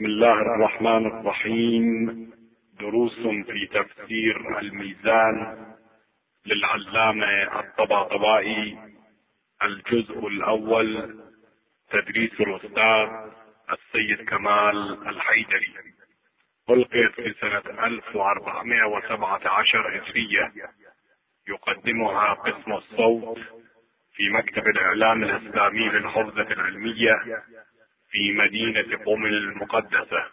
بسم الله الرحمن الرحيم. دروس في تفسير الميزان للعلامة الطباطبائي، الجزء الأول، تدريس الأستاذ السيد كمال الحيدري. ألقيت في سنة 1417 هجرية. يقدمها قسم الصوت في مكتب الإعلام الإسلامي للحوزة العلمية في مدينة قم المقدسة.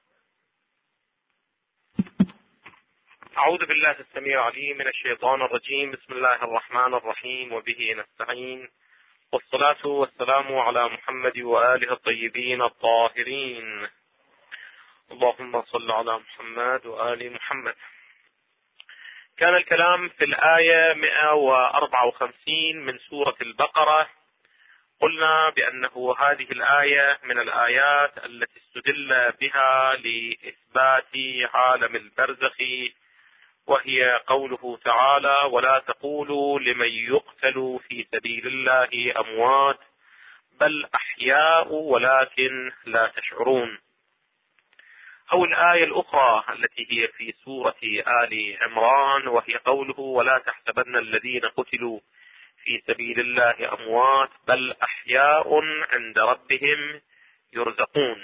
أعوذ بالله السميع العليم من الشيطان الرجيم. بسم الله الرحمن الرحيم، وبه نستعين، والصلاة والسلام على محمد وآله الطيبين الطاهرين. اللهم صل على محمد وآل محمد. كان الكلام في الآية 154 من سورة البقرة. قلنا بأنه هذه الآية من الآيات التي استدل بها لإثبات عالم البرزخ، وهي قوله تعالى: ولا تقولوا لمن يقتل في سبيل الله أموات بل أحياء ولكن لا تشعرون. أو الآية الأخرى التي هي في سورة آل عمران، وهي قوله: ولا تحسبن الذين قتلوا في سبيل الله أموات بل أحياء عند ربهم يرزقون.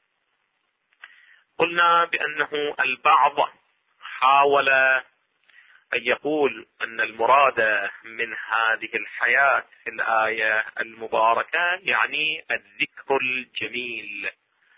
قلنا بأنه البعض حاول أن يقول أن المراد من هذه الحياة في الآية المباركة يعني الذكر الجميل،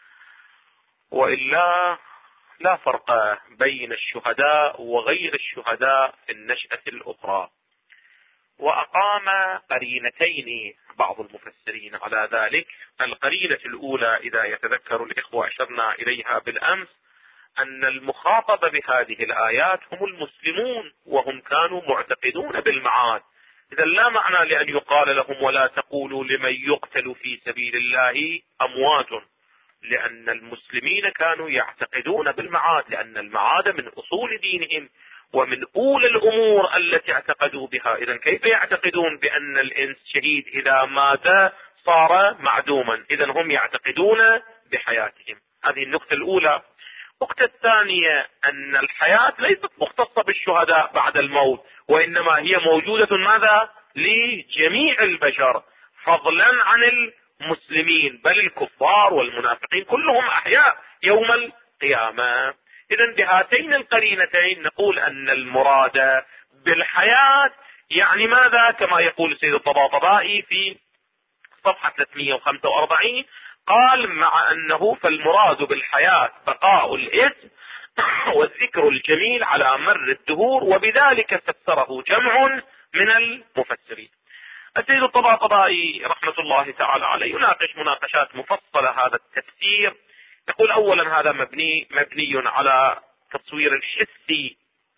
وإلا لا فرق بين الشهداء وغير الشهداء في النشأة الأخرى. وأقام قرينتين بعض المفسرين على ذلك. القرينة الأولى إذا يتذكر الإخوة أشرنا إليها بالأمس، أن المخاطب بهذه الآيات هم المسلمون، وهم كانوا معتقدون بالمعاد. إذا لا معنى لأن يقال لهم ولا تقولوا لمن يقتل في سبيل الله أموات، لأن المسلمين كانوا يعتقدون بالمعاد، لأن المعاد من أصول دينهم ومن أولى الأمور التي اعتقدوا بها. إذا كيف يعتقدون بأن الإنس شهيد إذا مات صار معدوما؟ إذا هم يعتقدون بحياتهم. هذه النقطة الأولى. النقطة الثانية أن الحياة ليست مختصة بالشهداء بعد الموت، وإنما هي موجودة ماذا؟ لجميع البشر، فضلا عن المسلمين، بل الكفار والمنافقين كلهم أحياء يوم القيامة. إذا بهاتين القرينتين نقول أن المراد بالحياة يعني ماذا؟ كما يقول السيد الطباطبائي في صفحة 345، قال: مع أنه فالمراد بالحياة بقاء الاسم والذكر الجميل على مر الدهور، وبذلك فسره جمع من المفسرين. السيد الطباطبائي رحمة الله تعالى عليه يناقش مناقشات مفصلة هذا التفسير. يقول: أولا هذا مبني على تصوير الحسي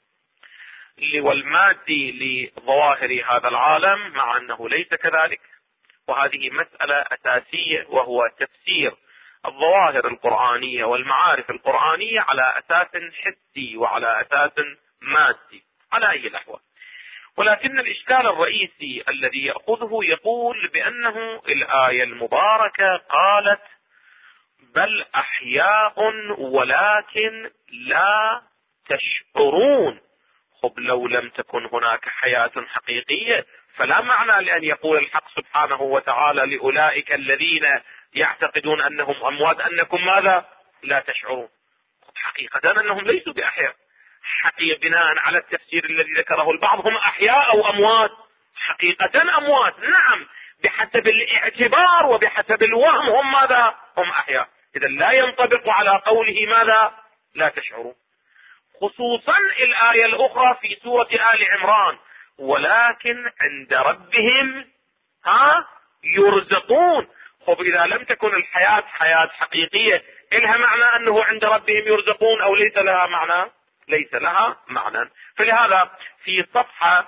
والمادي لظواهر هذا العالم، مع أنه ليس كذلك، وهذه مسألة أساسية، وهو تفسير الظواهر القرآنية والمعارف القرآنية على أساس حسي وعلى أساس مادي على أي الأحوال. ولكن الإشكال الرئيسي الذي يأخذه يقول بأنه الآية المباركة قالت بل أحياء ولكن لا تشعرون. خب لو لم تكن هناك حياة حقيقية فلا معنى لأن يقول الحق سبحانه وتعالى لأولئك الذين يعتقدون أنهم أموات أنكم ماذا؟ لا تشعرون. حقيقة أنهم ليسوا بأحياء، حقيقة بناء على التفسير الذي ذكره البعض هم أحياء أو أموات؟ حقيقة أموات، نعم، بحسب الاعتبار وبحسب الوهم هم ماذا؟ هم أحياء. إذا لا ينطبق على قوله ماذا؟ لا تشعرون. خصوصا الآية الأخرى في سورة آل عمران: ولكن عند ربهم يرزقون. خب إذا لم تكن الحياة حياة حقيقية، إلها معنى أنه عند ربهم يرزقون أو ليس لها معنى؟ ليس لها معنى. فلهذا في صفحة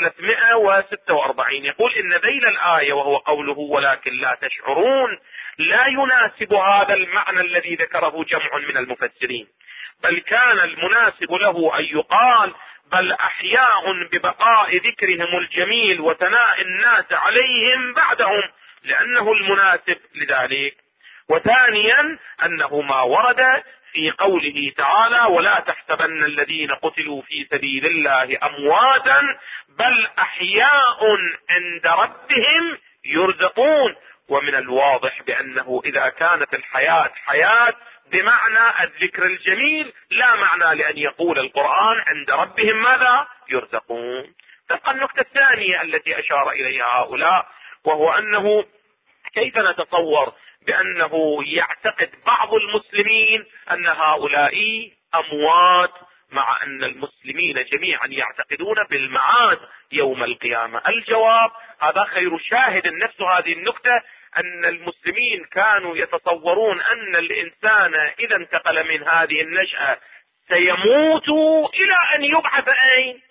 346 يقول: إن ذيل الآية وهو قوله ولكن لا تشعرون لا يناسب هذا المعنى الذي ذكره جمع من المفسرين، بل كان المناسب له أن يقال بل أحياء ببقاء ذكرهم الجميل وثناء الناس عليهم بعدهم، لأنه المناسب لذلك. وثانيا أنه ما ورد في قوله تعالى: ولا تحسبن الذين قتلوا في سبيل الله أمواتا بل أحياء عند ربهم يرزقون. ومن الواضح بأنه إذا كانت الحياة حياة بمعنى الذكر الجميل، لا معنى لأن يقول القرآن عند ربهم ماذا؟ يرزقون. تبقى النقطة الثانية التي أشار إليها هؤلاء، وهو أنه كيف نتصور بأنه يعتقد بعض المسلمين أن هؤلاء أموات، مع أن المسلمين جميعا يعتقدون بالمعاد يوم القيامة؟ الجواب: هذا خير شاهد نفس هذه النقطة، أن المسلمين كانوا يتصورون أن الإنسان إذا انتقل من هذه النشأة سيموت إلى أن يبعث أين؟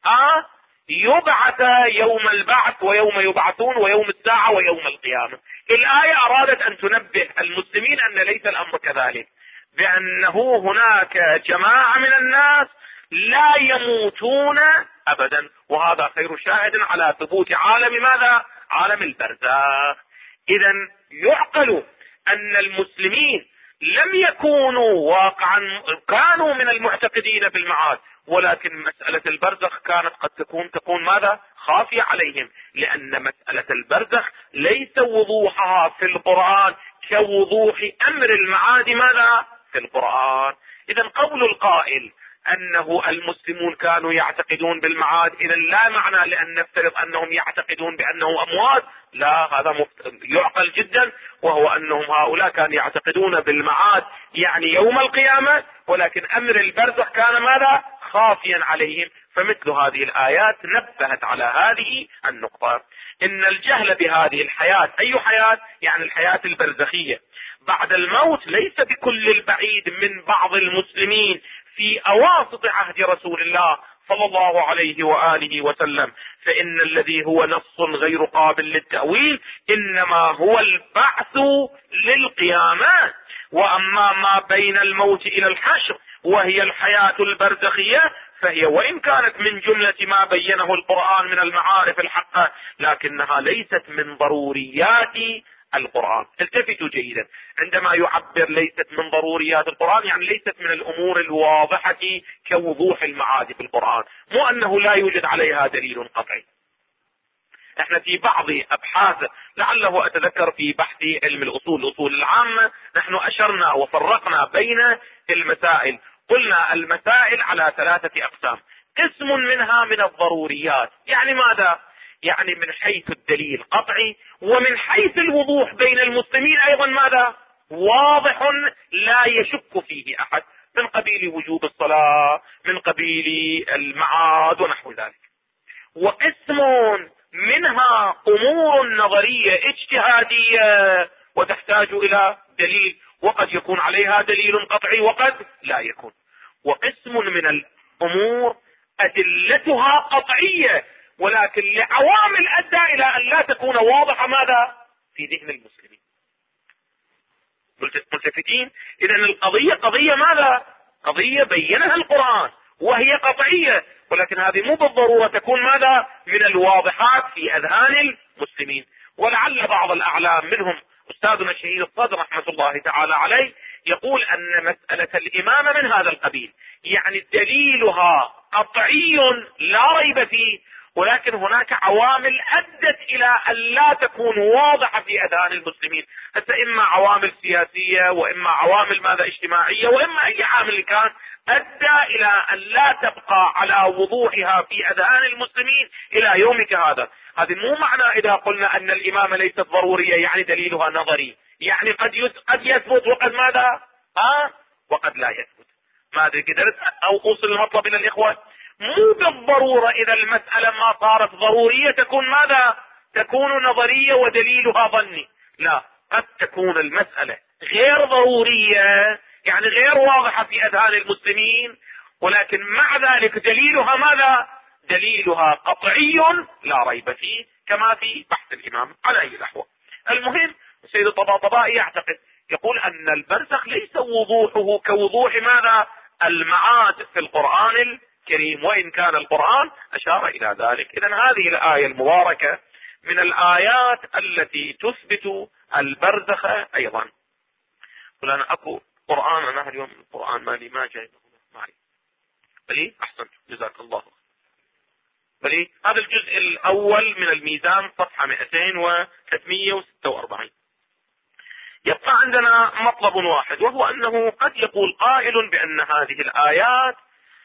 يبعث يوم البعث ويوم يبعثون ويوم الساعة ويوم القيامة. الآية أرادت أن تنبه المسلمين أن ليس الأمر كذلك، بأنه هناك جماعة من الناس لا يموتون أبدا، وهذا خير شاهد على ثبوت عالم ماذا؟ عالم البرزخ. إذا يعقل أن المسلمين لم يكونوا واقعا، كانوا من المعتقدين بالمعاد، ولكن مسألة البرزخ كانت قد تكون ماذا؟ خافية عليهم، لأن مسألة البرزخ ليس وضوحها في القرآن كوضوح أمر المعاد ماذا؟ في القرآن. إذا قول القائل أنه المسلمون كانوا يعتقدون بالمعاد، إذا لا معنى لأن نفترض أنهم يعتقدون بأنه أموات، لا، هذا يعقل جدا، وهو أنهم هؤلاء كانوا يعتقدون بالمعاد يعني يوم القيامة، ولكن أمر البرزخ كان ماذا؟ خافيا عليهم. فمثل هذه الآيات نبهت على هذه النقطة، إن الجهل بهذه الحياة، أي حياة؟ يعني الحياة البرزخية بعد الموت، ليس بكل البعيد من بعض المسلمين في أواسط عهد رسول الله صلى الله عليه وآله وسلم، فإن الذي هو نص غير قابل للتأويل إنما هو البعث للقيامة. وأما ما بين الموت إلى الحشر وهي الحياة البرزخية، فهي وإن كانت من جملة ما بينه القرآن من المعارف الحقة، لكنها ليست من ضروريات القرآن. التفتوا جيدا، عندما يعبر ليست من ضروريات القرآن، يعني ليست من الأمور الواضحة كوضوح المعاد في القرآن، مو أنه لا يوجد عليها دليل قطعي. احنا في بعض ابحاث، لعله اتذكر في بحث علم الاصول العامة، نحن اشرنا وفرقنا بين المسائل، قلنا المسائل على 3 اقسام. قسم منها من الضروريات، يعني ماذا؟ يعني من حيث الدليل قطعي، ومن حيث الوضوح بين المسلمين ايضا ماذا؟ واضح لا يشك فيه احد، من قبيل وجوب الصلاة، من قبيل المعاد ونحو ذلك. وقسم منها امور نظرية اجتهادية وتحتاج الى دليل، وقد يكون عليها دليل قطعي وقد لا يكون. وقسم من الامور ادلتها قطعية، ولكن لعوامل ادى الى ان لا تكون واضحة ماذا؟ في ذهن المسلمين. ملتفتين؟ اذا القضية قضية ماذا؟ قضية بينها القرآن وهي قطعية، ولكن هذه مو بالضرورة تكون ماذا؟ من الواضحات في اذهان المسلمين. ولعل بعض الاعلام منهم استاذنا الشهيد الصدر رحمة الله تعالى عليه يقول ان مسألة الامامة من هذا القبيل، يعني دليلها قطعي لا ريب فيه، ولكن هناك عوامل ادت الى ان لا تكون واضحة في اذهان المسلمين، حتى اما عوامل سياسية واما عوامل ماذا اجتماعية، واما اي عامل كان ادى الى ان لا تبقى على وضوحها في اذهان المسلمين الى يومك هذا. هذه مو معنى اذا قلنا ان الامامة ليست ضرورية يعني دليلها نظري، يعني قد يثبت وقد ماذا؟ وقد لا يثبت. ما ادري قدرت او اوصل المطلب الى الاخوة؟ مو بالضرورة اذا المسألة ما صارت ضرورية تكون ماذا؟ تكون نظرية ودليلها ظني، لا، قد تكون المسألة غير ضرورية يعني غير واضحة في اذهان المسلمين، ولكن مع ذلك دليلها ماذا؟ دليلها قطعي لا ريب فيه، كما في بحث الامام. على اي الاحوال، المهم السيد الطباطبائي يعتقد، يقول ان البرزخ ليس وضوحه كوضوح ماذا؟ المعاد في القرآن الكريم، وإن كان القرآن أشار إلى ذلك. إذن هذه الآية المباركة من الآيات التي تثبت البرزخ أيضا. يقول أنا أكو قرآن، أنا اليوم القرآن مالي ما جاي معي. بلي أحسنت جزاك الله. بلي هذا الجزء الأول من الميزان صفحة 200 و346. يبقى عندنا مطلب واحد، وهو أنه قد يقول قائل بأن هذه الآيات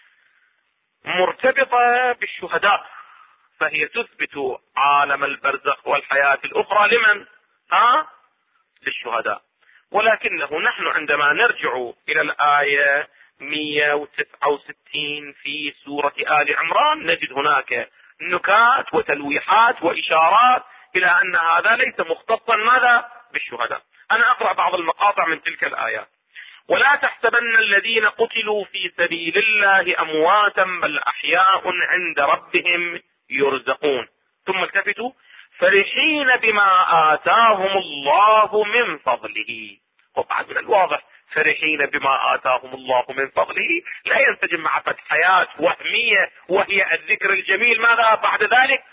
مرتبطة بالشهداء، فهي تثبت عالم البرزخ والحياة الأخرى لمن؟ للشهداء. ولكنه نحن عندما نرجع إلى الآية 169 في سورة آل عمران نجد هناك نكات وتلويحات وإشارات إلى أن هذا ليس مختصا ماذا؟ بالشهداء. أنا أقرأ بعض المقاطع من تلك الآيات. ولا تحسبن الذين قتلوا في سبيل الله أمواتا بل أحياء عند ربهم يرزقون. ثم التفتوا فرحين بما آتاهم الله من فضله. وبعد من الواضح فرحين بما آتاهم الله من فضله لا ينسجم مع فتحيات وهمية وهي الذكر الجميل ماذا بعد ذلك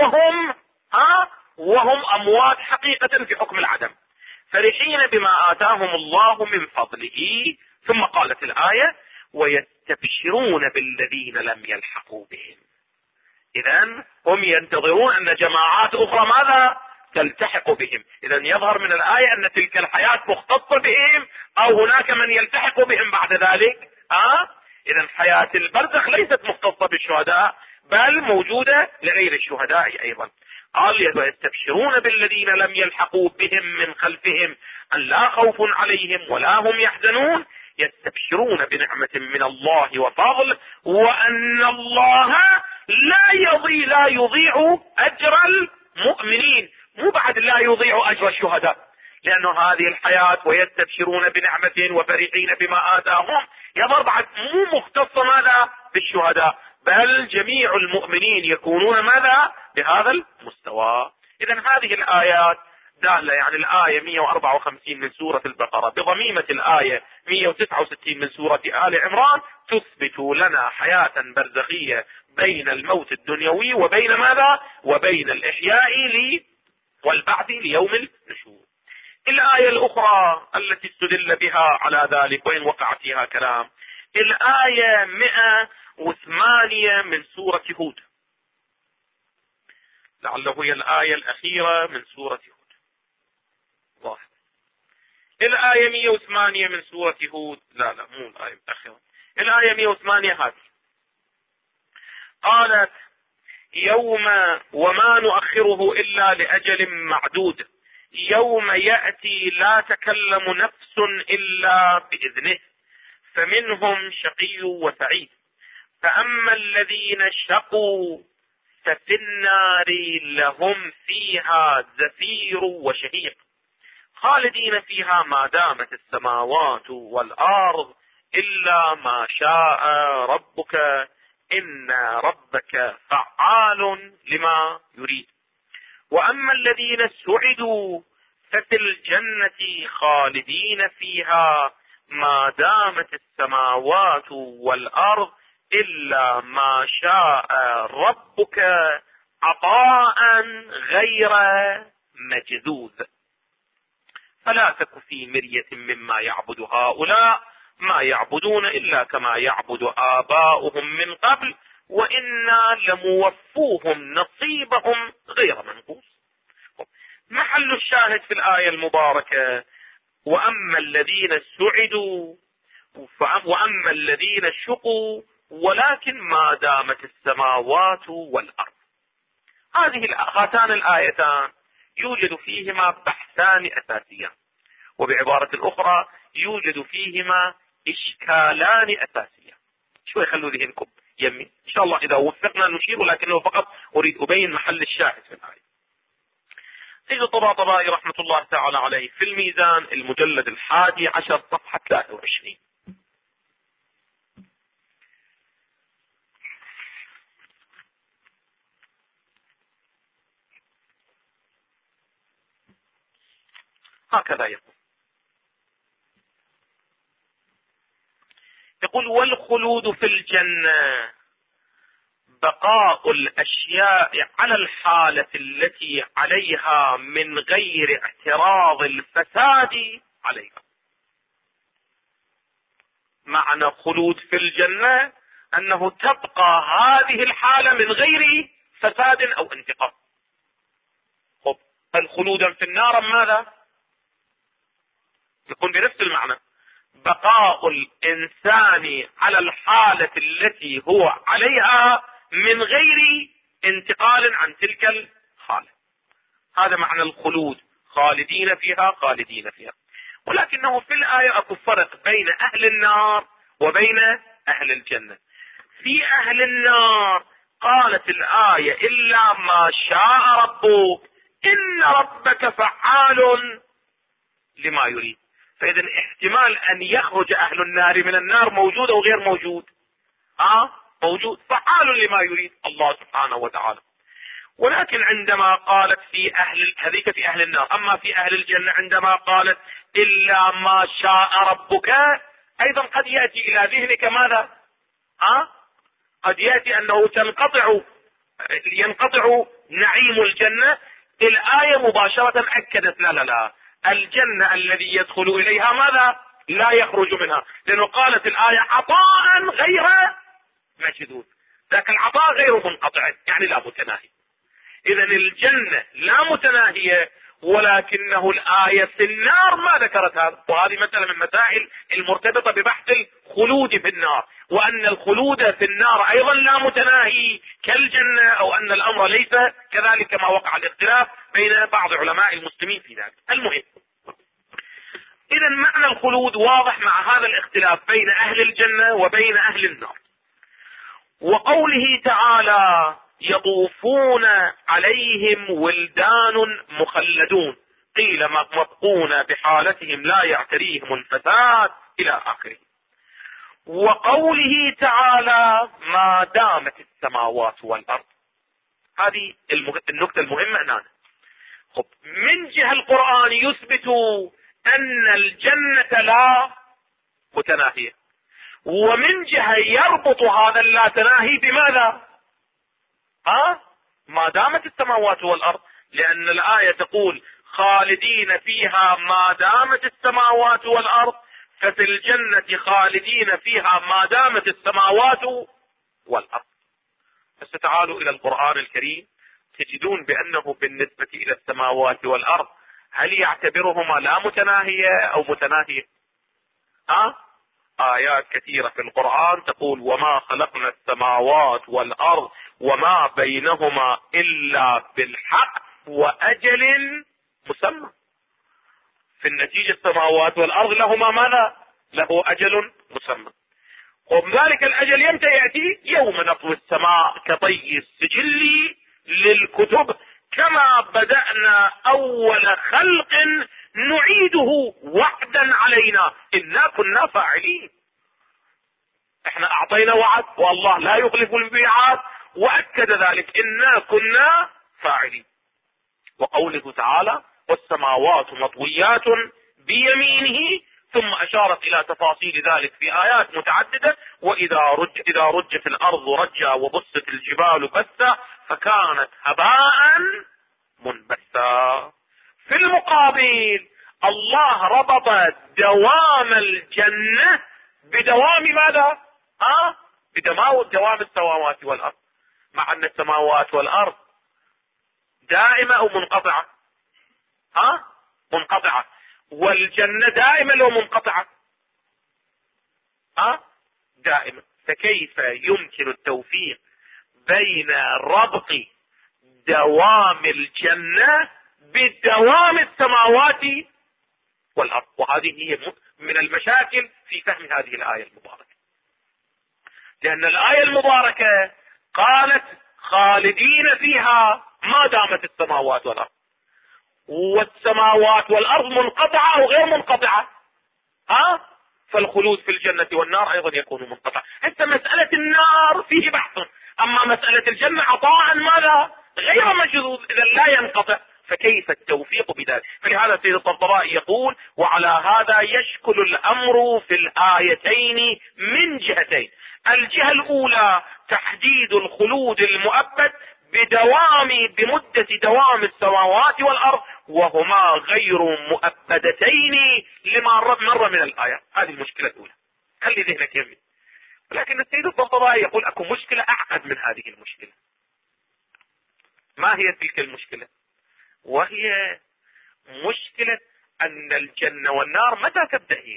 وهم أموات حقيقة في حكم العدم. فرحين بما آتاهم الله من فضله. ثم قالت الآية ويستبشرون بالذين لم يلحقوا بهم. إذن هم ينتظرون أن جماعات أخرى ماذا؟ تلتحق بهم. إذن يظهر من الآية أن تلك الحياة مختصة بهم أو هناك من يلتحق بهم بعد ذلك. إذن حياة البرزخ ليست مختصة بالشهداء بل موجودة لغير الشهداء أيضا. قال ويستبشرون بالذين لم يلحقوا بهم من خلفهم أن لا خوف عليهم ولا هم يحزنون. يستبشرون بنعمة من الله وفضل وأن الله لا يضيع أجر المؤمنين. مو بعد لا يضيع أجر الشهداء، لأنه هذه الحياة ويستبشرون بنعمة وفرحين بما آتاهم يظهر بعد مو مختصة ماذا بالشهداء بل جميع المؤمنين يكونون ماذا بهذا المستوى. إذن هذه الآيات دالة، يعني الآية 154 من سورة البقرة بضميمة الآية 169 من سورة آل عمران تثبت لنا حياة برزخية بين الموت الدنيوي وبين ماذا؟ وبين الإحياء والبعث ليوم النشور. الآية الأخرى التي استدل بها على ذلك وإن وقع فيها كلام الآية 108 من سورة هود، لعله هي الآية الأخيرة من سورة هود. واحد. الآية 108 من سورة هود، لا مو الآية الأخيرة، الآية 108 هذه قالت يوم وما نؤخره إلا لأجل معدود يوم يأتي لا تكلم نفس إلا بإذنه فمنهم شقي وسعيد فأما الذين شقوا ففي النار لهم فيها زفير وشهيق خالدين فيها ما دامت السماوات والأرض إلا ما شاء ربك إن ربك فعال لما يريد. وأما الذين سعدوا ففي الجنة خالدين فيها ما دامت السماوات والأرض إلا ما شاء ربك عطاء غير مجذوذ فلا تك في مرية مما يعبد هؤلاء ما يعبدون إلا كما يعبد آباؤهم من قبل وإنا لموفوهم نصيبهم غير منقوص. محل الشاهد في الآية المباركة وأما الذين سعدوا وأما الذين شقوا ولكن ما دامت السماوات والأرض. هاتان الآيتان يوجد فيهما بحثان أساسيان، وبعبارة أخرى يوجد فيهما إشكالان أساسيان. شوي خلوا ذهنكم يمي إن شاء الله إذا وفقنا نشير، ولكنه فقط أريد أبين محل الشاهد في الآية. سيد الطباطبائي رحمة الله تعالى عليه في الميزان المجلد 11 صفحة 23 هكذا يقول والخلود في الجنة بقاء الأشياء على الحالة التي عليها من غير اعتراض الفساد عليها. معنى خلود في الجنة انه تبقى هذه الحالة من غير فساد او انتقام. خب الخلود في النار ماذا؟ يكون بنفس المعنى، بقاء الانسان على الحالة التي هو عليها من غير انتقال عن تلك الحالة. هذا معنى الخلود، خالدين فيها خالدين فيها. ولكنه في الآية اكو فرق بين اهل النار وبين اهل الجنة. في اهل النار قالت الآية الا ما شاء ربك ان ربك فعال لما يريد. فاذا احتمال ان يخرج اهل النار من النار موجود او غير موجود؟ موجود، فعال لما يريد الله سبحانه وتعالى. ولكن عندما قالت في هذيك في اهل النار، اما في اهل الجنة عندما قالت الا ما شاء ربك، ايضا قد يأتي الى ذهنك ماذا؟ قد يأتي انه ينقطع نعيم الجنة. الآية مباشرة اكدت لا الجنة الذي يدخل اليها ماذا؟ لا يخرج منها، لانه قالت الآية عطاء غير مجدود، لكن العطاء غير منقطع يعني لا متناهي. اذا الجنة لا متناهية، ولكنه الآية في النار ما ذكرت هذا. وهذه مثلا من المسائل المرتبطة ببحث الخلود في النار، وأن الخلود في النار أيضا لا متناهي كالجنة، أو أن الأمر ليس كذلك، ما وقع الاختلاف بين بعض علماء المسلمين في ذلك. المهم، إذا معنى الخلود واضح مع هذا الاختلاف بين أهل الجنة وبين أهل النار. وقوله تعالى يطوفون عليهم ولدان مخلدون قيل مبقون بحالتهم لا يعتريهم الفساد إلى آخره. وقوله تعالى ما دامت السماوات والأرض، هذه النقطة المهمة هنا. من جهة القرآن يثبت أن الجنة لا متناهية، ومن جهة يربط هذا اللا تناهي بماذا؟ ما دامت السماوات والأرض، لأن الآية تقول خالدين فيها ما دامت السماوات والأرض، ففي الجنة خالدين فيها ما دامت السماوات والأرض. بس تعالوا إلى القرآن الكريم تجدون بأنه بالنسبة إلى السماوات والأرض هل يعتبرهما لا متناهية أو متناهية؟ آيات كثيرة في القرآن تقول وما خلقنا السماوات والأرض وما بينهما إلا بالحق وأجل مسمى. في النتيجة السماوات والأرض لهما ماذا؟ له أجل مسمى. وبذلك الأجل يمتى يأتي؟ يوم نطوي السماء كطي السجل للكتب كما بدأنا أول خلق نعيده وعدا علينا إنا كنا فاعلين. احنا اعطينا وعد والله لا يخلف الميعاد، واكد ذلك إنا كنا فاعلين. وقوله تعالى والسماوات مطويات بيمينه، ثم اشارت الى تفاصيل ذلك في ايات متعددة. واذا رجت الارض رجا وبست الجبال بسا فكانت هباء منبثا. في المقابل الله ربط دوام الجنة بدوام ماذا؟ بدوام السماوات والارض، مع ان السماوات والارض دائمة او منقطعة؟ منقطعة. والجنة دائمة لو منقطعة؟ دائمة. فكيف يمكن التوفيق بين ربط دوام الجنة بدوام السماوات والأرض؟ وهذه هي من المشاكل في فهم هذه الآية المباركة، لأن الآية المباركة قالت خالدين فيها ما دامت السماوات والأرض، والسماوات والأرض منقطعة أو غير منقطعة؟ فالخلود في الجنة والنار أيضا يكون منقطع. حتى مسألة النار فيه بحث، أما مسألة الجنة عطاء ماذا؟ غير مجدود، إذا لا ينقطع، فكيف التوفيق بذلك؟ فلهذا سيد الطبراني يقول وعلى هذا يشكل الأمر في الآيتين من جهتين. الجهة الأولى تحديد الخلود المؤبد بمدة دوام السماوات والأرض، وهما غير مؤبدتين لما مر من الآية. هذه المشكلة الأولى. خلي ذهنك يمي. لكن السيد الطبطبائي يقول اكو مشكلة اعقد من هذه المشكلة. ما هي تلك المشكلة؟ وهي مشكلة ان الجنة والنار متى تبدأ هي؟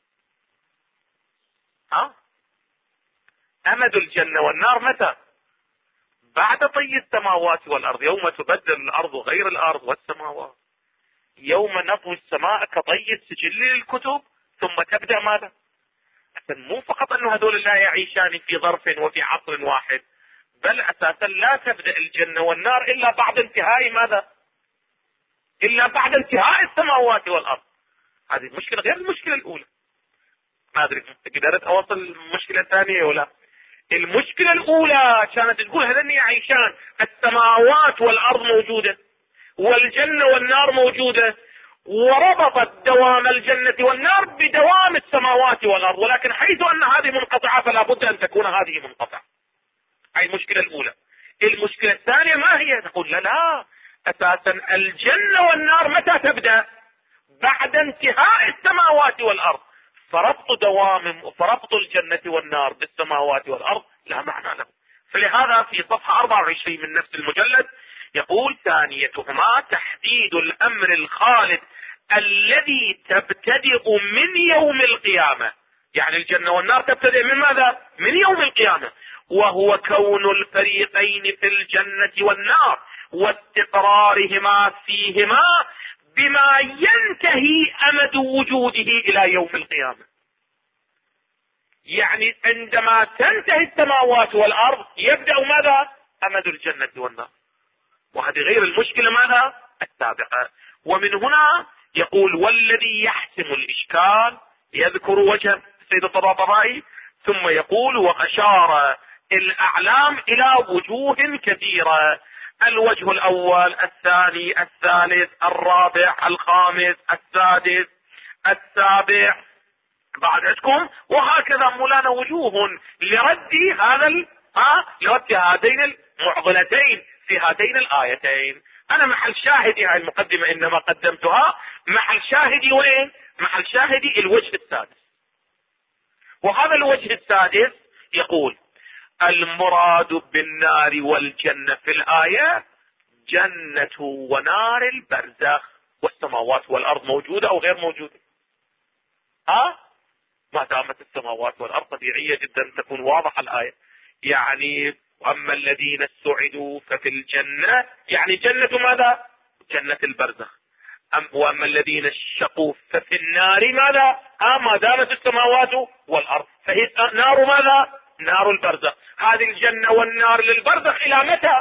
امد الجنة والنار متى؟ بعد طي السماوات والارض، يوم تبدل الارض غير الارض والسماوات، يوم نطوي السماء كطي السجل للكتب، ثم تبدأ ماذا؟ مو فقط انه هذول لا يعيشان في ظرف وفي عصر واحد، بل اساسا لا تبدأ الجنة والنار الا بعد انتهاء ماذا؟ الا بعد انتهاء السماوات والارض. هذه المشكلة غير المشكلة الاولى. ما ادري قدرت اوصل المشكلة الثانية ولا؟ المشكلة الاولى كانت تقول هذني يعيشان، السماوات والارض موجودة والجنة والنار موجودة، وربطت دوام الجنة والنار بدوام السماوات والارض، ولكن حيث ان هذه منقطعة فلا بد ان تكون هذه منقطعة. هاي المشكلة الاولى. المشكلة الثانية ما هي؟ تقول لا اساسا الجنة والنار متى تبدأ؟ بعد انتهاء السماوات والارض. فربط الجنة والنار بالسماوات والارض لا معنى له. فلهذا في صفحة 24 من نفس المجلد يقول ثانيتهما تحديد الامر الخالد الذي تبتدئ من يوم القيامة. يعني الجنة والنار تبتدئ من ماذا؟ من يوم القيامة. وهو كون الفريقين في الجنة والنار واستقرارهما فيهما بما ينتهي امد وجوده الى يوم القيامة. يعني عندما تنتهي السماوات والارض يبدأ ماذا؟ امد الجنة والنار. وهذه غير المشكلة ماذا؟ السابقة. ومن هنا يقول والذي يحسم الاشكال، يذكر وجه السيد الطباطبائي ثم يقول واشار الاعلام الى وجوه كثيرة: الوجه الاول، الثاني، الثالث، الرابع، الخامس، السادس، السابع، بعد عندكم وهكذا مولانا وجوه لرد لرد هذين المعضلتين في هاتين الايتين. انا محل شاهدي هاي المقدمة انما قدمتها، محل شاهدي وين؟ محل شاهدي الوجه السادس. وهذا الوجه السادس يقول المراد بالنار والجنة في الآية جنة ونار البرزخ، والسماوات والأرض موجودة أو غير موجودة؟ ما دامت السماوات والأرض طبيعية جدا تكون واضحة الآية. يعني وأما الذين استعدوا ففي الجنة، يعني جنة ماذا؟ جنة البرزخ. وأما الذين شقوا ففي النار ماذا؟ ما دامت السماوات والأرض فهي نار ماذا؟ نار البرزخ. هذه الجنة والنار للبرزخ إلى متى؟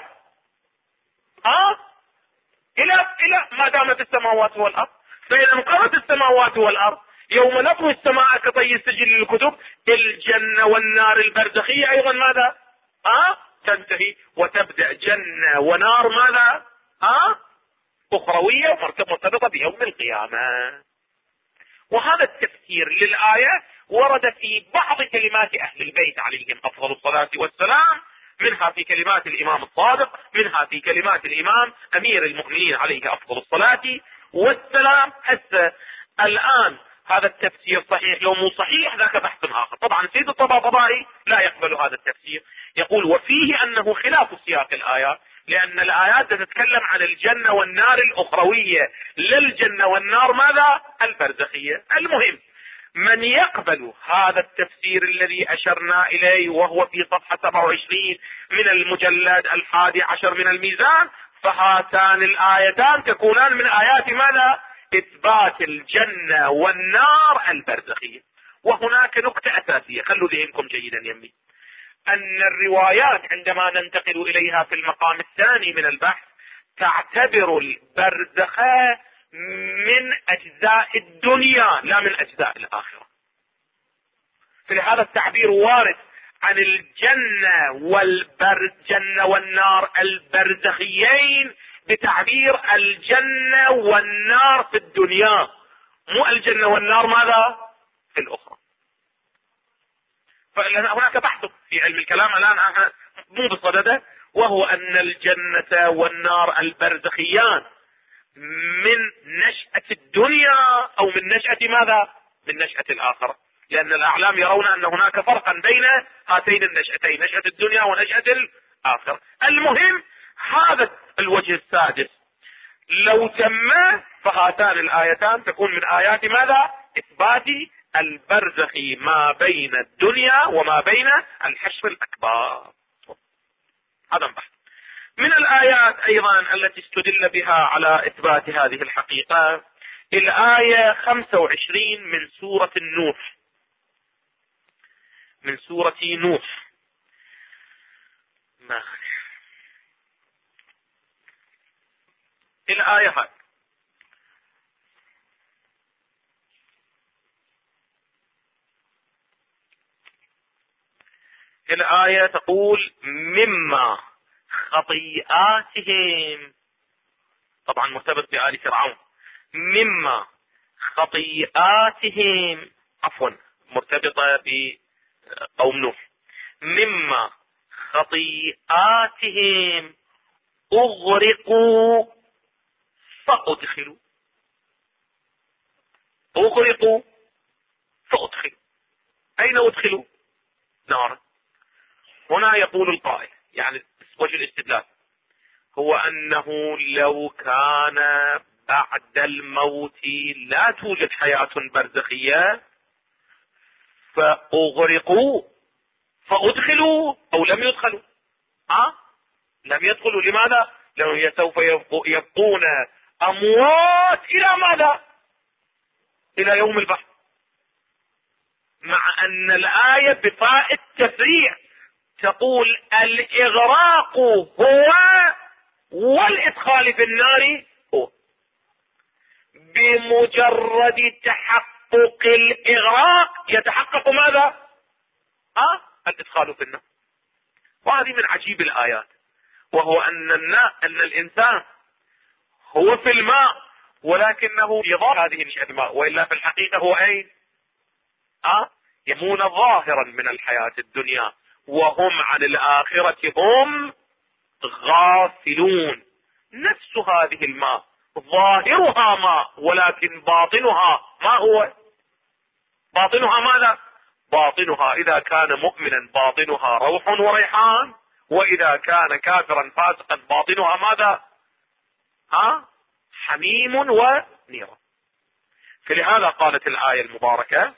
إلى ما دامت السماوات والأرض. فإذا انقضت السماوات والأرض يوم نطوي السماء كطي السجل للكتب، الجنة والنار البرزخية أيضا ماذا؟ تنتهي وتبدأ جنة ونار ماذا؟ أخروية مرتبطة بيوم القيامة. وهذا التفسير للآية ورد في بعض كلمات أهل البيت عليهم أفضل الصلاة والسلام، منها في كلمات الإمام الصادق، منها في كلمات الإمام أمير المؤمنين عليه أفضل الصلاة والسلام. هسه الآن هذا التفسير صحيح لو مو صحيح ذاك بحث آخر. طبعا سيد الطباطبائي لا يقبل هذا التفسير، يقول وفيه أنه خلاف سياق الآيات، لأن الآيات تتكلم عن الجنة والنار الأخروية، للجنة والنار ماذا؟ البرزخية. المهم من يقبل هذا التفسير الذي أشرنا إليه وهو في صفحة 27 من المجلد 11 من الميزان، فهاتان الآيتان تكونان من آيات ماذا؟ إثبات الجنة والنار البرزخية. وهناك نقطة أساسية خلوا ذهنكم جيدا يمي، أن الروايات عندما ننتقل إليها في المقام الثاني من البحث تعتبر البرزخ من أجزاء الدنيا لا من أجزاء الآخرة. فلهذا التعبير وارد عن الجنة والنار البرزخيين بتعبير الجنة والنار في الدنيا، مو الجنة والنار ماذا؟ في الأخرى. فهناك بحث في علم الكلام الآن مو بصدده، وهو أن الجنة والنار البرزخيان من نشأة الدنيا أو من نشأة ماذا؟ من نشأة الآخرة. لأن الأعلام يرون أن هناك فرقا بين هاتين النشأتين، نشأة الدنيا ونشأة الآخرة. المهم هذا الوجه السادس لو تم فهاتان الآيتان تكون من آيات ماذا؟ إثبات البرزخ ما بين الدنيا وما بين الحشر الأكبر. هذا بحث. من الآيات أيضا التي استدل بها على إثبات هذه الحقيقة الآية 25 من سورة النوح، من سورة نوح. الآية هذه الآية تقول مما خطيئاتهم، طبعا مرتبط بآل فرعون، مما خطيئاتهم، عفوا مرتبطة بقوم نوح، مما خطيئاتهم أغرقوا فأدخلوا، أغرقوا فأدخلوا، أين أدخلوا؟ نار. هنا يقول القائل يعني وجه الاستدلال هو أنه لو كان بعد الموت لا توجد حياة برزخية فأغرقوا فأدخلوا أو لم يدخلوا، لم يدخلوا. لماذا؟ لأنه سوف يبقون أموات إلى ماذا؟ إلى يوم البحث، مع أن الآية بفاء التفريع تقول الإغراق هو والإدخال في النار هو. بمجرد تحقق الإغراق يتحقق ماذا؟ الإدخال في النار. وهذه من عجيب الآيات، وهو أن الإنسان هو في الماء ولكنه يظهر هذه الماء، وإلا في الحقيقة هو أين؟ يكون ظاهرا من الحياة الدنيا وهم عن الآخرة هم غافلون. نفس هذه الماء ظاهرها ماء ولكن باطنها ما هو؟ باطنها ماذا؟ باطنها إذا كان مؤمنا باطنها روح وريحان، وإذا كان كافرا فاسقا باطنها ماذا؟ حميم ونيرة. فلهذا قالت الآية المباركة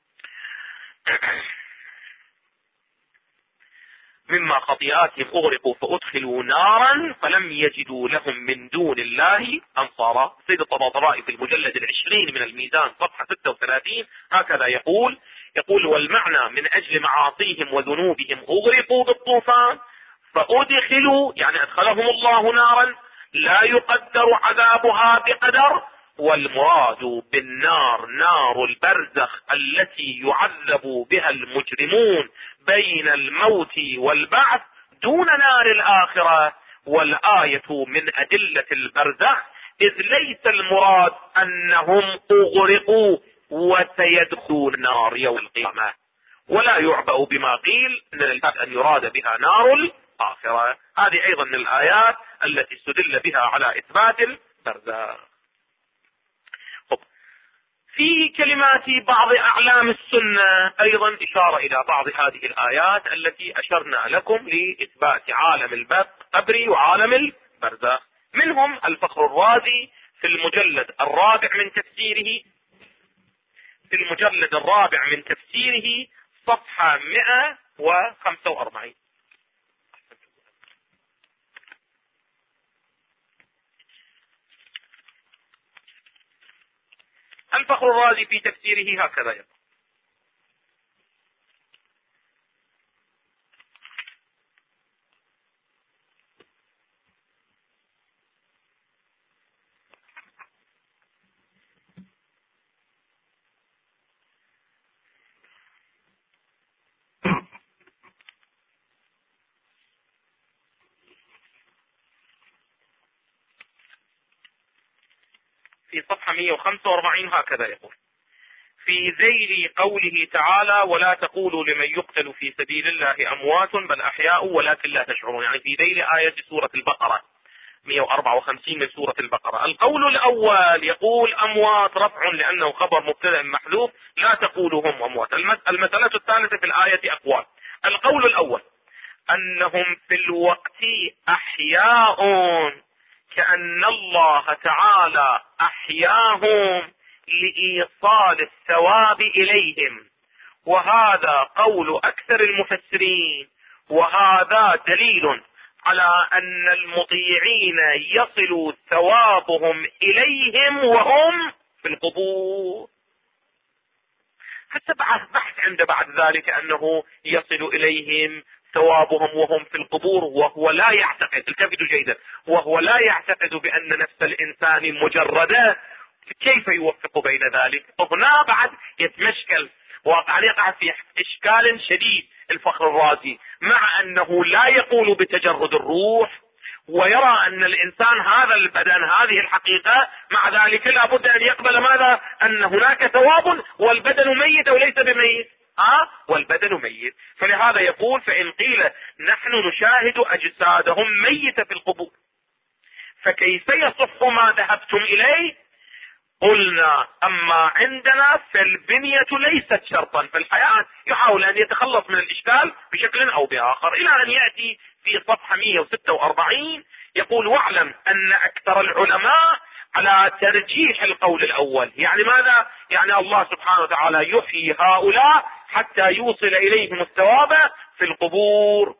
مما خطيئاتهم أغرقوا فأدخلوا نارا فلم يجدوا لهم من دون الله أنصارا. سيد الطباطبائي في المجلد 20 من الميزان صفحة 36 هكذا يقول والمعنى من أجل معاصيهم وذنوبهم أغرقوا بالطوفان فأدخلوا يعني أدخلهم الله نارا لا يقدر عذابها بقدر، والمراد بالنار نار البرزخ التي يعذب بها المجرمون بين الموت والبعث دون نار الآخرة. والآية من أدلة البرزخ، إذ ليس المراد أنهم أغرقوا وسيدخلون النار يوم القيامة، ولا يعبأ بما قيل أن يراد بها نار الآخرة. هذه أيضا من الآيات التي استدل بها على إثبات البرزخ. في كلمات بعض أعلام السنة أيضا إشارة إلى بعض هذه الآيات التي أشرنا لكم لإثبات عالم القبر وعالم البرزخ. منهم الفخر الرازي في المجلد الرابع من تفسيره صفحة 145. الفخر الرازي في تفسيره هكذا يقول في صفحة 145 هكذا يقول في ذيل قوله تعالى ولا تقولوا لمن يقتل في سبيل الله أموات بل أحياء ولكن لا تشعرون، يعني في ذيل آية سورة البقرة 154 من سورة البقرة. القول الأول يقول أموات رفع لأنه خبر مبتدأ محذوف، لا تقولوا هم أموات. المسألة الثالثة في الآية أقوال. القول الأول أنهم في الوقت أحياء، كأن الله تعالى أحياهم لإيصال الثواب إليهم، وهذا قول أكثر المفسرين، وهذا دليل على أن المطيعين يصل ثوابهم إليهم وهم في القبور. حتى بحث عند بعد ذلك أنه يصل إليهم ثوابهم وهم في القبور، وهو لا يعتقد، التفتوا جيدا، وهو لا يعتقد بأن نفس الإنسان مجردة، كيف يوفق بين ذلك؟ هنا بعد يتمشكل واقع، يقع في إشكال شديد الفخر الرازي، مع أنه لا يقول بتجرد الروح، ويرى أن الإنسان هذا البدن هذه الحقيقة، مع ذلك لا بد أن يقبل ماذا؟ أن هناك ثواب والبدن ميت أو ليس بميت، والبدن ميت. فلهذا يقول فإن قيل نحن نشاهد أجسادهم ميتة في القبور فكيف يصح ما ذهبتم إليه؟ قلنا أما عندنا فالبنية ليست شرطا، فالحياة يحاول أن يتخلص من الإشكال بشكل أو بآخر، إلى أن يأتي في صفحة 146 يقول واعلم أن أكثر العلماء على ترجيح القول الأول. يعني ماذا؟ يعني الله سبحانه وتعالى يحيي هؤلاء حتى يوصل إليهم الثواب في القبور،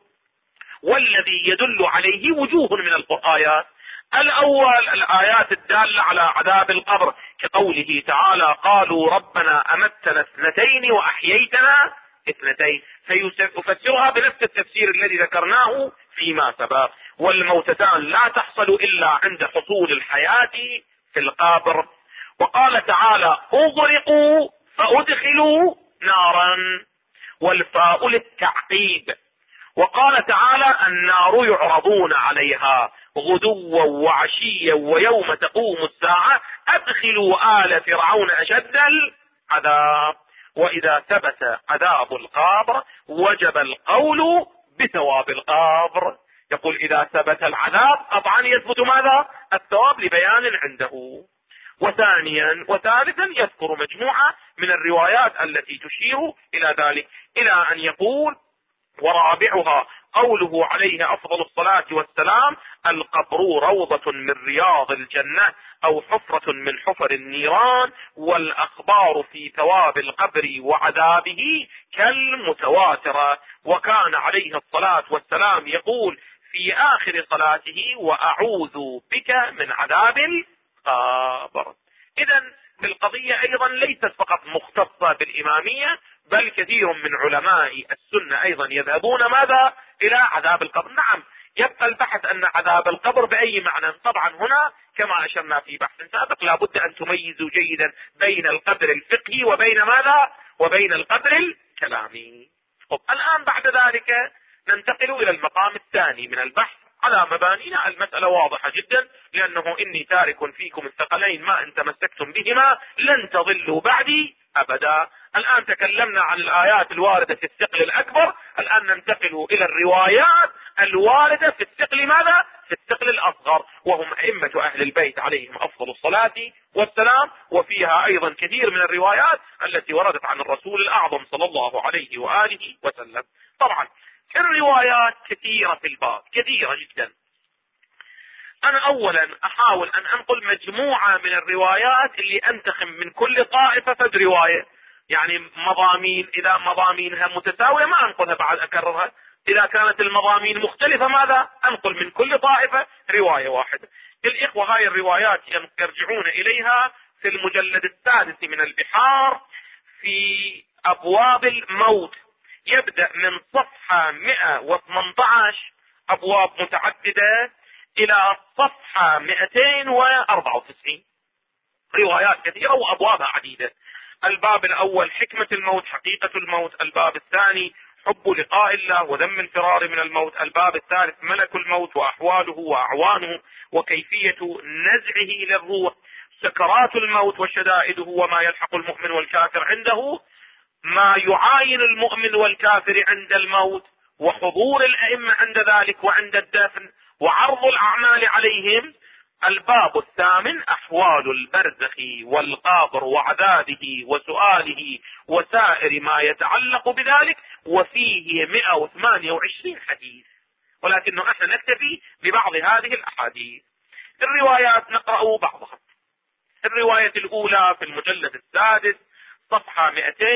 والذي يدل عليه وجوه من الآيات. الأول الآيات الدالة على عذاب القبر، كقوله تعالى قالوا ربنا أمتنا اثنتين وأحييتنا اثنتين، فيفسرها بنفس التفسير الذي ذكرناه فيما سبق، والموتتان لا تحصل إلا عند حصول الحياة في القبر. وقال تعالى أغرقوا فأدخلوا نارا، والفاء للتعقيب. وقال تعالى النار يعرضون عليها غدوا وعشيا ويوم تقوم الساعة أدخلوا آل فرعون أشد العذاب. وإذا ثبت عذاب القبر وجب القول بثواب القبر. يقول إذا ثبت العذاب طبعا يثبت ماذا؟ الثواب لبيان عنده. وثانيا وثالثا يذكر مجموعة من الروايات التي تشير إلى ذلك، إلى أن يقول ورابعها قوله عليه أفضل الصلاة والسلام القبر روضة من رياض الجنة أو حفرة من حفر النيران، والأخبار في ثواب القبر وعذابه كالمتواترة. وكان عليه الصلاة والسلام يقول في آخر صلاته وأعوذ بك من عذاب القبر. إذن القضية أيضا ليست فقط مختصة بالإمامية، بل كثير من علماء السنة أيضا يذهبون ماذا؟ إلى عذاب القبر. نعم يبقى البحث أن عذاب القبر بأي معنى. طبعا هنا كما أشرنا في بحث سابق لابد أن تميزوا جيدا بين القدر الفقهي وبين ماذا؟ وبين القدر الكلامي. الآن بعد ذلك ننتقل إلى المقام الثاني من البحث على مبانينا. المسألة واضحة جدا، لأنه إني تارك فيكم الثقلين ما إن تمسكتم بهما لن تضلوا بعدي أبدا. الآن تكلمنا عن الآيات الواردة في الثقل الأكبر، الآن ننتقل إلى الروايات الواردة في الثقل ماذا؟ في الثقل الأصغر، وهم أئمة أهل البيت عليهم أفضل الصلاة والسلام. وفيها أيضا كثير من الروايات التي وردت عن الرسول الأعظم صلى الله عليه وآله وسلم. طبعا الروايات كثيرة في الباب، كثيرة جدا. أنا أولا أحاول أن أنقل مجموعة من الروايات اللي أنتخم من كل طائفة فد رواية، يعني مضامين، إذا مضامينها متساوية ما أنقلها بعد أكررها، إذا كانت المضامين مختلفة ماذا؟ أنقل من كل طائفة رواية واحدة. الإخوة هاي الروايات يرجعون إليها في المجلد السادس من البحار في أبواب الموت، يبدأ من صفحة 118 أبواب متعددة إلى صفحة 294 روايات كثيرة وأبوابها عديدة. الباب الأول حكمة الموت، حقيقة الموت. الباب الثاني حب لقاء الله وذم الفرار من الموت. الباب الثالث ملك الموت وأحواله وأعوانه وكيفية نزعه للروح. سكرات الموت وشدائده وما يلحق المؤمن والكافر عنده، ما يعاين المؤمن والكافر عند الموت، وحضور الأئمة عند ذلك وعند الدفن، وعرض الأعمال عليهم. الباب الثامن أحوال البرزخ والقبر وعذابه وسؤاله وسائر ما يتعلق بذلك، وفيه 128 حديث، ولكنه احنا نكتفي ببعض هذه الأحاديث. الروايات نقرأ بعضها. الرواية الأولى في المجلد السادس صفحة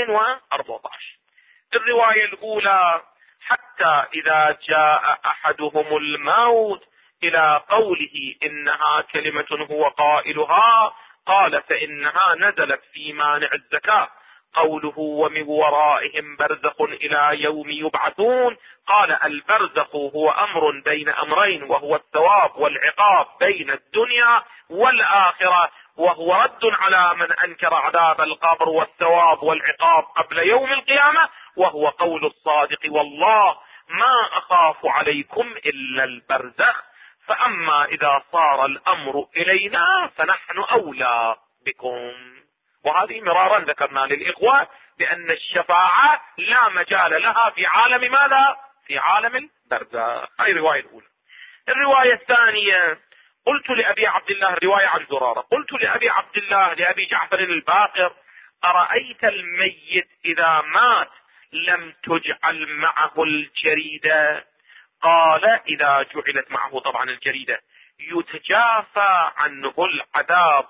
214. الرواية الأولى: حتى إذا جاء أحدهم الموت إلى قوله إنها كلمة هو قائلها، قال فإنها نزلت في مانع الزكاة. قوله ومن ورائهم برزخ إلى يوم يبعثون، قال البرزخ هو أمر بين أمرين، وهو الثواب والعقاب بين الدنيا والآخرة، وهو رد على من أنكر عذاب القبر والثواب والعقاب قبل يوم القيامة، وهو قول الصادق والله ما أخاف عليكم إلا البرزخ، فأما إذا صار الأمر إلينا فنحن أولى بكم. وهذه مرارا ذكرنا للإخوة بأن الشفاعة لا مجال لها في عالم ماذا؟ في عالم البرزخ. هذه الرواية الأولى. الرواية الثانية: قلت لأبي عبد الله، الرواية عن زرارة، قلت لأبي عبد الله لأبي جعفر الباقر: أرأيت الميت إذا مات لم تجعل معه الجريدة؟ قال: إذا جعلت معه طبعا الجريدة يتجافى عنه العذاب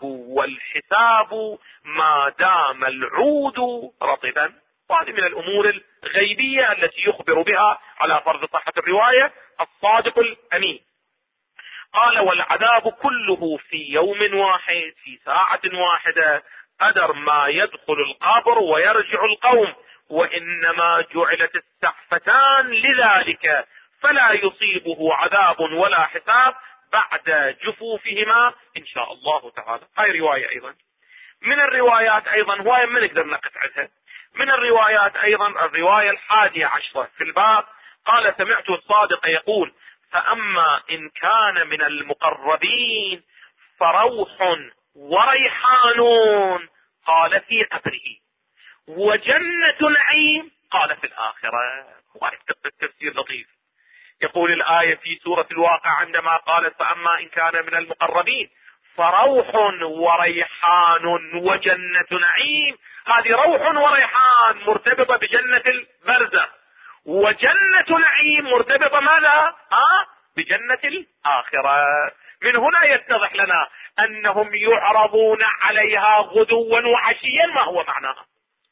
والحساب ما دام العود رطبا. وهذه من الأمور الغيبية التي يخبر بها على فرض صحة الرواية الصادق الأمين. قال: والعذاب كله في يوم واحد في ساعة واحدة، قدر ما يدخل القبر ويرجع القوم، وإنما جعلت السحفتان لذلك، فلا يصيبه عذاب ولا حساب بعد جفوفهما إن شاء الله تعالى. هاي رواية أيضا. من الروايات أيضا هواية ما نقدر نقطعها. من الروايات أيضا الرواية 11 في الباب: قال: سمعت الصادق يقول: فأما إن كان من المقربين فروح وريحان، قال في قبره، وجنة نعيم، قال في الآخرة. وايد تفسير لطيف. يقول الآية في سورة الواقع عندما قالت فأما إن كان من المقربين فروح وريحان وجنة نعيم، هذه روح وريحان مرتبطة بجنة البرزخ، وجنة نعيم مرتبطة ماذا؟ بجنة الآخرة. من هنا يتضح لنا أنهم يعرضون عليها غدوا وعشيا. ما هو معناها؟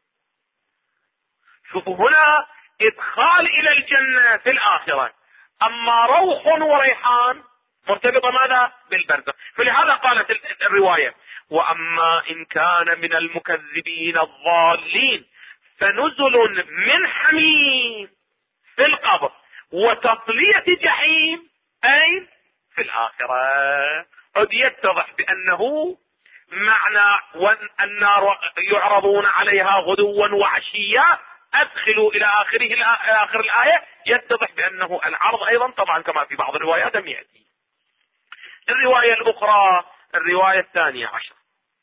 شوفوا هنا إدخال إلى الجنة في الآخرة، أما روح وريحان مرتبطة ماذا؟ بالبرزخ. فلهذا قالت الرواية: وأما إن كان من المكذبين الضالين فنزل من حميم في القبر وتصلية جحيم أي في الآخرة. قد يتضح بأنه معنى النار يعرضون عليها غدوا وعشيا أدخلوا إلى آخر الآية، يتضح بأنه العرض أيضا طبعا كما في بعض الروايات لم يأتي. الرواية الأخرى الرواية 12: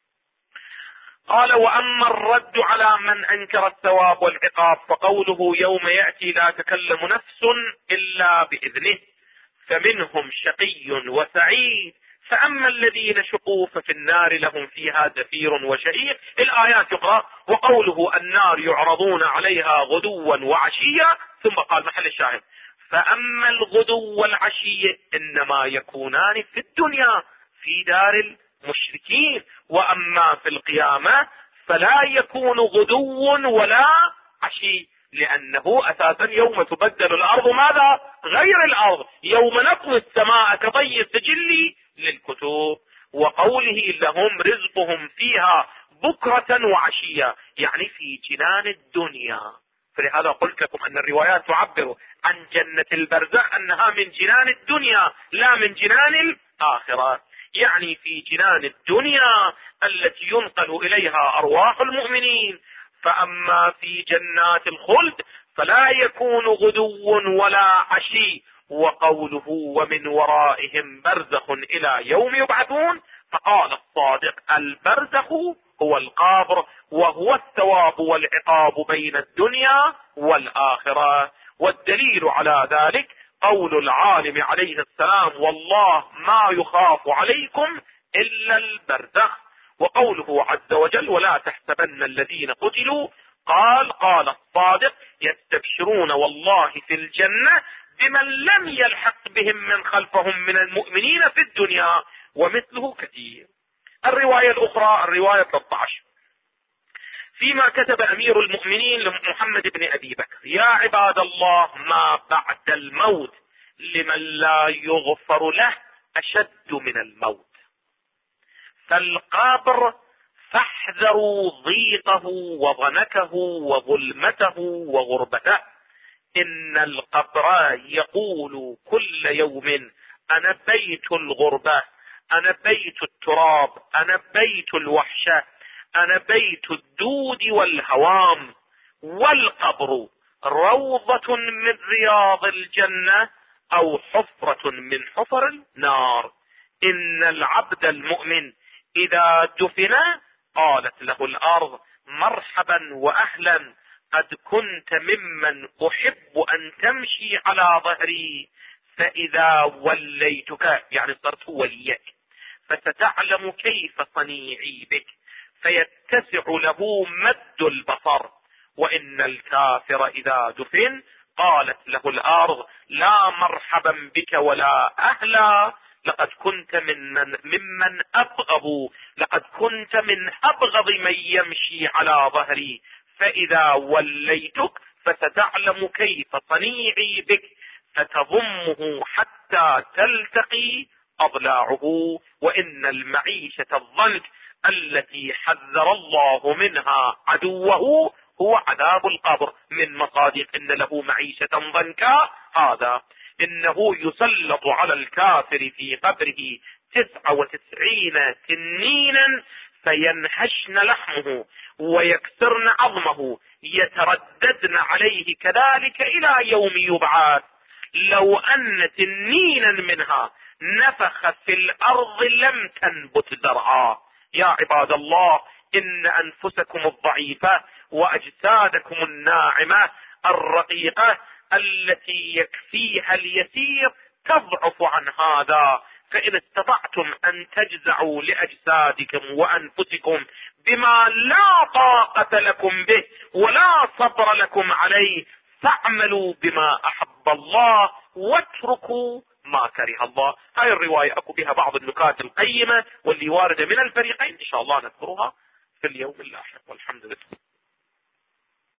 قال: وأما الرد على من أنكر الثواب والعقاب فقوله يوم يأتي لا تكلم نفس إلا بإذنه، فمنهم شقي وسعيد، فأما الذين شقوا ففي النار لهم فيها زفير وشهيق. الآيات يقرأ: وقوله النار يعرضون عليها غدوا وعشيا، ثم قال محل الشاهد: فأما الغدو والعشي إنما يكونان في الدنيا في دار المشركين، وأما في القيامة فلا يكون غدو ولا عشي، لأنه أساسا يوم تبدل الأرض ماذا؟ غير الأرض، يوم نطوي السماء كطي السجل للكتب. وقوله لهم رزقهم فيها بكرة وعشية، يعني في جنان الدنيا. فلهذا قلت لكم أن الروايات تعبر عن جنة البرزخ أنها من جنان الدنيا لا من جنان الآخرة، يعني في جنان الدنيا التي ينقل إليها أرواح المؤمنين. فأما في جنات الخلد فلا يكون غدو ولا عشي. وقوله ومن ورائهم برزخ إلى يوم يبعثون، فقال الصادق البرزخ هو القبر، وهو الثواب والعقاب بين الدنيا والآخرة. والدليل على ذلك قول العالم عليه السلام: والله ما يخاف عليكم إلا البرزخ. وقوله عز وجل: ولا تحسبن الذين قتلوا، قال الصادق: يستبشرون والله في الجنة بمن لم يلحق بهم من خلفهم من المؤمنين في الدنيا، ومثله كثير. الرواية الأخرى، الرواية 13، فيما كتب أمير المؤمنين لمحمد بن أبي بكر: يا عباد الله، ما بعد الموت لمن لا يغفر له أشد من الموت، فالقبر فاحذروا ضيقه وضنكه وظلمته وغربته. إن القبر يقول كل يوم: أنا بيت الغربة، أنا بيت التراب، أنا بيت الوحشة، أنا بيت الدود والهوام. والقبر روضة من رياض الجنة أو حفرة من حفر النار. إن العبد المؤمن إذا دفن قالت له الأرض: مرحبا وأهلا، قد كنت ممن أحب أن تمشي على ظهري، فإذا وليتك، يعني صرت وليك، فستعلم كيف صنيعي بك، فيتسع له مد البصر. وإن الكافر إذا دفن قالت له الأرض: لا مرحبا بك ولا أهلا، لقد كنت ممن أبغض، لقد كنت من أبغض من يمشي على ظهري، فإذا وليتك فستعلم كيف صنيعي بك، فتضمه حتى تلتقي أضلاعه. وإن المعيشة الضنك التي حذر الله منها عدوه هو عذاب القبر. من مصادق إن له معيشة ضنكا هذا: إنه يسلط على الكافر في قبره 99 تنينا فينهشن لحمه ويكسرن عظمه، يترددن عليه كذلك إلى يوم يبعث. لو أن تنينا منها نفخ في الأرض لم تنبت زرعا. يا عباد الله، إن أنفسكم الضعيفة وأجسادكم الناعمة الرقيقة التي يكفيها اليسير تضعف عن هذا. فإن استطعتم أن تجزعوا لأجسادكم وأنفسكم بما لا طاقة لكم به ولا صبر لكم عليه، فاعملوا بما أحب الله واتركوا ما كره الله. هاي الرواية أكو بها بعض النكات القيمة واللي واردة من الفريقين، إن شاء الله نذكرها في اليوم اللاحق، والحمد لله.